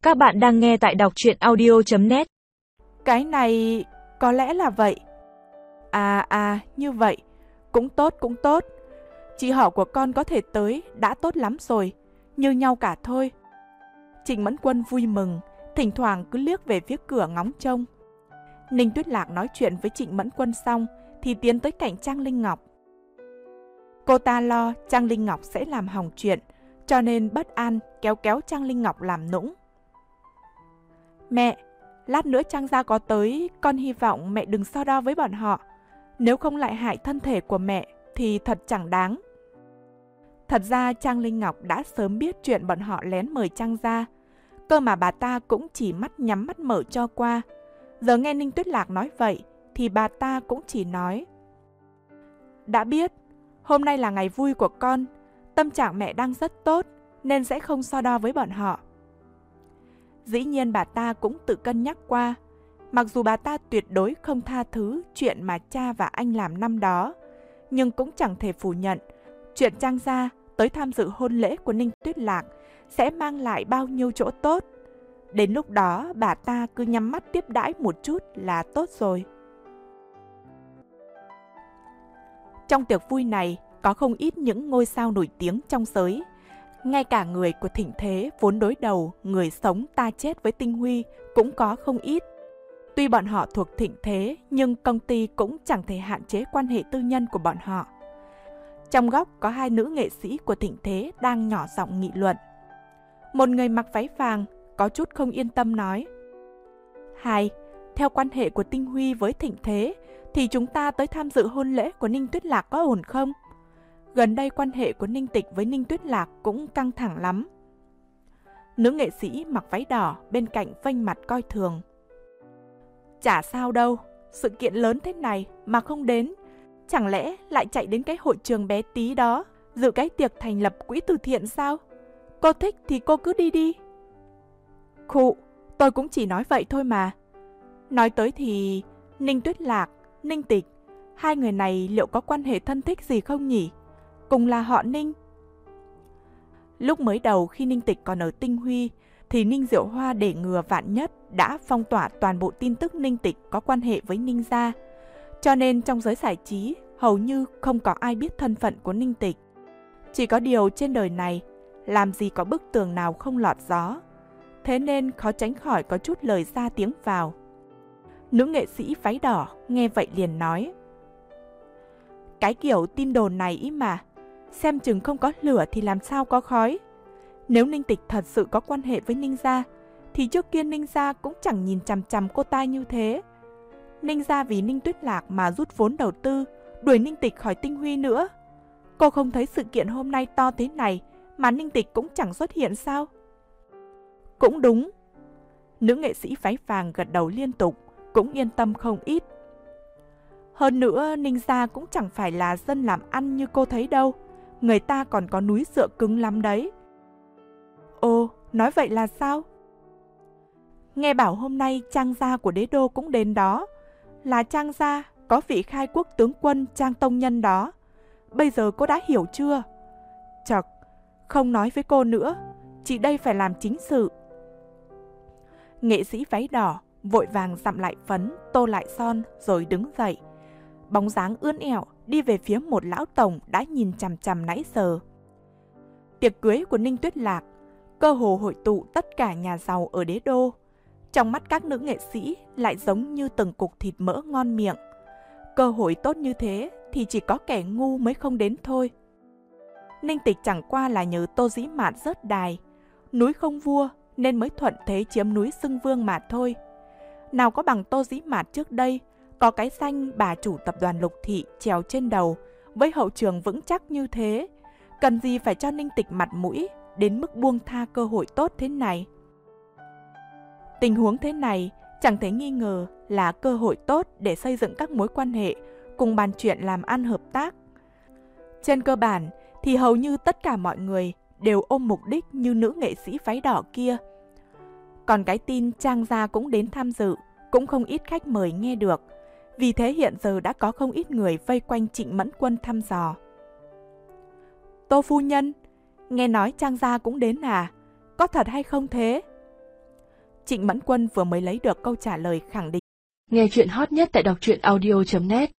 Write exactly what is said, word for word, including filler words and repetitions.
Các bạn đang nghe tại đọc truyện audio chấm net. Cái này có lẽ là vậy. À à, như vậy. Cũng tốt, cũng tốt. Chị họ của con có thể tới đã tốt lắm rồi. Như nhau cả thôi. Trịnh Mẫn Quân vui mừng, thỉnh thoảng cứ liếc về phía cửa ngóng trông. Ninh Tuyết Lạc nói chuyện với Trịnh Mẫn Quân xong thì tiến tới cạnh Trang Linh Ngọc. Cô ta lo Trang Linh Ngọc sẽ làm hỏng chuyện, cho nên bất an kéo kéo Trang Linh Ngọc làm nũng. Mẹ, lát nữa Trang gia có tới, con hy vọng mẹ đừng so đo với bọn họ. Nếu không lại hại thân thể của mẹ thì thật chẳng đáng. Thật ra Trang Linh Ngọc đã sớm biết chuyện bọn họ lén mời Trang gia, cơ mà bà ta cũng chỉ mắt nhắm mắt mở cho qua. Giờ nghe Ninh Tuyết Lạc nói vậy thì bà ta cũng chỉ nói: đã biết, hôm nay là ngày vui của con, tâm trạng mẹ đang rất tốt nên sẽ không so đo với bọn họ. Dĩ nhiên bà ta cũng tự cân nhắc qua, mặc dù bà ta tuyệt đối không tha thứ chuyện mà cha và anh làm năm đó, nhưng cũng chẳng thể phủ nhận chuyện Trang gia tới tham dự hôn lễ của Ninh Tuyết Lạc sẽ mang lại bao nhiêu chỗ tốt. Đến lúc đó bà ta cứ nhắm mắt tiếp đãi một chút là tốt rồi. Trong tiệc vui này có không ít những ngôi sao nổi tiếng trong giới. Ngay cả người của Thịnh Thế vốn đối đầu người sống ta chết với Tinh Huy cũng có không ít. Tuy bọn họ thuộc Thịnh Thế nhưng công ty cũng chẳng thể hạn chế quan hệ tư nhân của bọn họ. Trong góc có hai nữ nghệ sĩ của Thịnh Thế đang nhỏ giọng nghị luận. Một người mặc váy vàng có chút không yên tâm nói: Hai, theo quan hệ của Tinh Huy với Thịnh Thế thì chúng ta tới tham dự hôn lễ của Ninh Tuyết Lạc có ổn không? Gần đây quan hệ của Ninh Tịch với Ninh Tuyết Lạc cũng căng thẳng lắm. Nữ nghệ sĩ mặc váy đỏ bên cạnh phênh mặt coi thường. Chả sao đâu, sự kiện lớn thế này mà không đến, chẳng lẽ lại chạy đến cái hội trường bé tí đó dự cái tiệc thành lập quỹ từ thiện sao? Cô thích thì cô cứ đi đi. Khụ, tôi cũng chỉ nói vậy thôi mà. Nói tới thì Ninh Tuyết Lạc, Ninh Tịch, hai người này liệu có quan hệ thân thích gì không nhỉ? Cùng là họ Ninh. Lúc mới đầu khi Ninh Tịch còn ở Tinh Huy thì Ninh Diệu Hoa để ngừa vạn nhất đã phong tỏa toàn bộ tin tức Ninh Tịch có quan hệ với Ninh gia. Cho nên trong giới giải trí hầu như không có ai biết thân phận của Ninh Tịch. Chỉ có điều trên đời này làm gì có bức tường nào không lọt gió. Thế nên khó tránh khỏi có chút lời ra tiếng vào. Nữ nghệ sĩ váy đỏ nghe vậy liền nói: Cái kiểu tin đồn này ý mà, xem chừng không có lửa thì làm sao có khói. Nếu Ninh Tịch thật sự có quan hệ với Ninh gia thì trước kia Ninh gia cũng chẳng nhìn chằm chằm cô ta như thế. Ninh gia vì Ninh Tuyết Lạc mà rút vốn đầu tư, đuổi Ninh Tịch khỏi Tinh Huy nữa. Cô không thấy sự kiện hôm nay to thế này mà Ninh Tịch cũng chẳng xuất hiện sao? Cũng đúng. Nữ nghệ sĩ váy vàng gật đầu liên tục, cũng yên tâm không ít. Hơn nữa Ninh gia cũng chẳng phải là dân làm ăn như cô thấy đâu, người ta còn có núi dựa cứng lắm đấy. Ồ, nói vậy là sao? Nghe bảo hôm nay Trang gia của đế đô cũng đến đó, là Trang gia có vị khai quốc tướng quân Trang Tông Nhân đó. Bây giờ cô đã hiểu chưa? Chật, không nói với cô nữa, chị đây phải làm chính sự. Nghệ sĩ váy đỏ vội vàng dặm lại phấn, tô lại son rồi đứng dậy. Bóng dáng ươn ẹo đi về phía một lão tổng đã nhìn chằm chằm nãy giờ. Tiệc cưới của Ninh Tuyết Lạc cơ hồ hội tụ tất cả nhà giàu ở đế đô. Trong mắt các nữ nghệ sĩ lại giống như từng cục thịt mỡ ngon miệng. Cơ hội tốt như thế thì chỉ có kẻ ngu mới không đến thôi. Ninh Tịch chẳng qua là nhờ Tô Dĩ Mạn rớt đài, núi không vua nên mới thuận thế chiếm núi xưng vương mà thôi. Nào có bằng Tô Dĩ Mạn trước đây, có cái danh bà chủ tập đoàn Lục Thị trèo trên đầu, với hậu trường vững chắc như thế, cần gì phải cho Ninh Tịch mặt mũi đến mức buông tha cơ hội tốt thế này. Tình huống thế này chẳng thể nghi ngờ là cơ hội tốt để xây dựng các mối quan hệ cùng bàn chuyện làm ăn hợp tác. Trên cơ bản thì hầu như tất cả mọi người đều ôm mục đích như nữ nghệ sĩ váy đỏ kia. Còn cái tin Trang gia cũng đến tham dự, cũng không ít khách mời nghe được. Vì thế hiện giờ đã có không ít người vây quanh Trịnh Mẫn Quân thăm dò. Tô phu nhân, nghe nói Trang gia cũng đến à? Có thật hay không thế? Trịnh Mẫn Quân vừa mới lấy được câu trả lời khẳng định. Nghe chuyện hot nhất tại đọc truyện audio chấm net